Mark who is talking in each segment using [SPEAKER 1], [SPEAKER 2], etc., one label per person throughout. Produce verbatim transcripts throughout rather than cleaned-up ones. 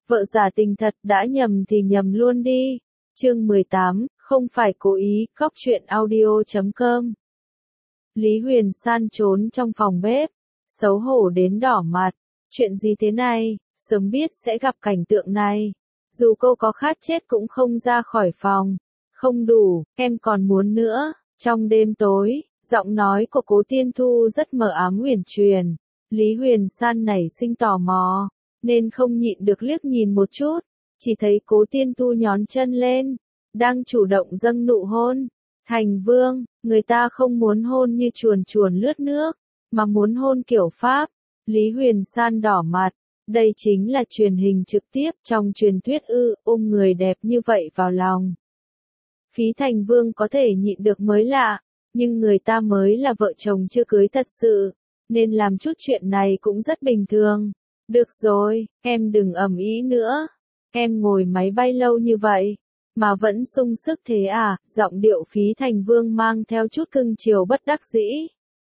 [SPEAKER 1] Vợ giả tình thật, đã nhầm thì nhầm luôn đi. Chương mười tám, không phải cố ý, góc truyện audio chấm com. Lý Huyền San trốn trong phòng bếp, xấu hổ đến đỏ mặt. Chuyện gì thế này, sớm biết sẽ gặp cảnh tượng này. Dù cô có khát chết cũng không ra khỏi phòng. Không đủ, em còn muốn nữa. Trong đêm tối, giọng nói của Cố Tiên Thu rất mờ ám uyển chuyển. Lý Huyền San nảy sinh tò mò, nên không nhịn được liếc nhìn một chút. Chỉ thấy Cố Tiên Thu nhón chân lên, đang chủ động dâng nụ hôn. Thành Vương, người ta không muốn hôn như chuồn chuồn lướt nước, mà muốn hôn kiểu Pháp. Lý Huyền San đỏ mặt, đây chính là truyền hình trực tiếp trong truyền thuyết ư, ôm người đẹp như vậy vào lòng. Phí Thành Vương có thể nhịn được mới lạ, nhưng người ta mới là vợ chồng chưa cưới thật sự, nên làm chút chuyện này cũng rất bình thường. Được rồi, em đừng ầm ĩ nữa. Em ngồi máy bay lâu như vậy, mà vẫn sung sức thế à? Giọng điệu Phí Thành Vương mang theo chút cưng chiều bất đắc dĩ.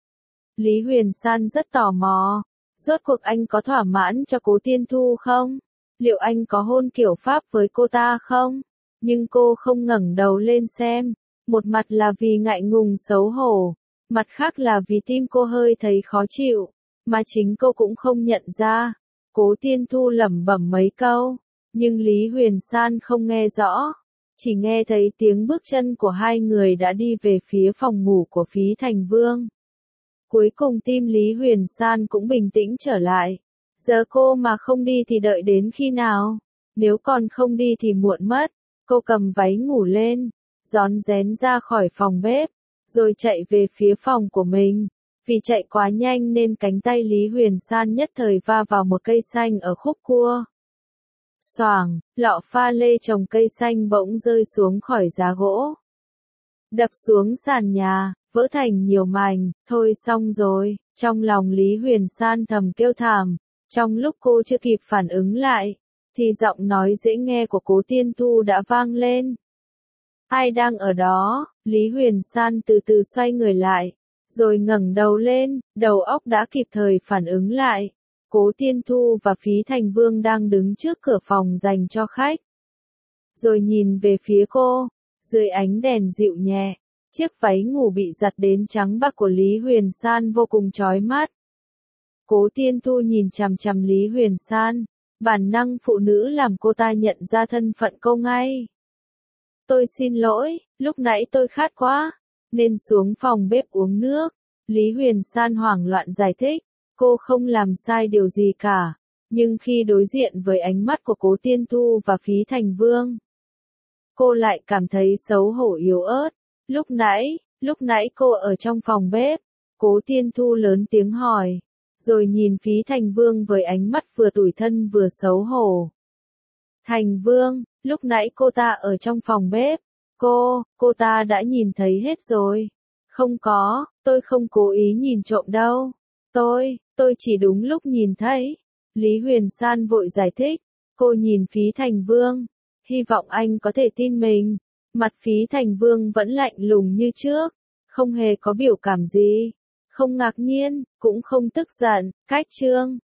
[SPEAKER 1] Lý Huyền San rất tò mò, rốt cuộc anh có thỏa mãn cho Cố Tiên Thu không? Liệu anh có hôn kiểu Pháp với cô ta không? Nhưng cô không ngẩng đầu lên xem, một mặt là vì ngại ngùng xấu hổ, mặt khác là vì tim cô hơi thấy khó chịu, mà chính cô cũng không nhận ra. Cố Tiên Thu lẩm bẩm mấy câu, nhưng Lý Huyền San không nghe rõ, chỉ nghe thấy tiếng bước chân của hai người đã đi về phía phòng ngủ của Phí Thành Vương. Cuối cùng tim Lý Huyền San cũng bình tĩnh trở lại. Giờ cô mà không đi thì đợi đến khi nào? Nếu còn không đi thì muộn mất. Cô cầm váy ngủ lên, rón rén ra khỏi phòng bếp, rồi chạy về phía phòng của mình. Vì chạy quá nhanh nên cánh tay Lý Huyền San nhất thời va vào một cây xanh ở khúc cua. Xoàng, lọ pha lê trồng cây xanh bỗng rơi xuống khỏi giá gỗ, đập xuống sàn nhà, vỡ thành nhiều mảnh. Thôi xong rồi, trong lòng Lý Huyền San thầm kêu thảm. Trong lúc cô chưa kịp phản ứng lại, thì giọng nói dễ nghe của Cố Tiên Thu đã vang lên. Ai đang ở đó? Lý Huyền San từ từ xoay người lại, rồi ngẩng đầu lên, đầu óc đã kịp thời phản ứng lại. Cố Tiên Thu và Phí Thành Vương đang đứng trước cửa phòng dành cho khách. Rồi nhìn về phía cô, dưới ánh đèn dịu nhẹ, chiếc váy ngủ bị giặt đến trắng bạc của Lý Huyền San vô cùng chói mắt. Cố Tiên Thu nhìn chằm chằm Lý Huyền San, bản năng phụ nữ làm cô ta nhận ra thân phận cô ngay. Tôi xin lỗi, lúc nãy tôi khát quá, nên xuống phòng bếp uống nước. Lý Huyền San hoảng loạn giải thích, cô không làm sai điều gì cả, nhưng khi đối diện với ánh mắt của Cố Tiên Thu và Phí Thành Vương, cô lại cảm thấy xấu hổ yếu ớt. Lúc nãy, lúc nãy cô ở trong phòng bếp. Cố Tiên Thu lớn tiếng hỏi, rồi nhìn Phí Thành Vương với ánh mắt vừa tủi thân vừa xấu hổ. Thành Vương, lúc nãy cô ta ở trong phòng bếp. Cô, cô ta đã nhìn thấy hết rồi. Không có, tôi không cố ý nhìn trộm đâu. Tôi, tôi chỉ đúng lúc nhìn thấy. Lý Huyền San vội giải thích. Cô nhìn Phí Thành Vương, hy vọng anh có thể tin mình. Mặt Phí Thành Vương vẫn lạnh lùng như trước, không hề có biểu cảm gì. Không ngạc nhiên, cũng không tức giận. Cách chương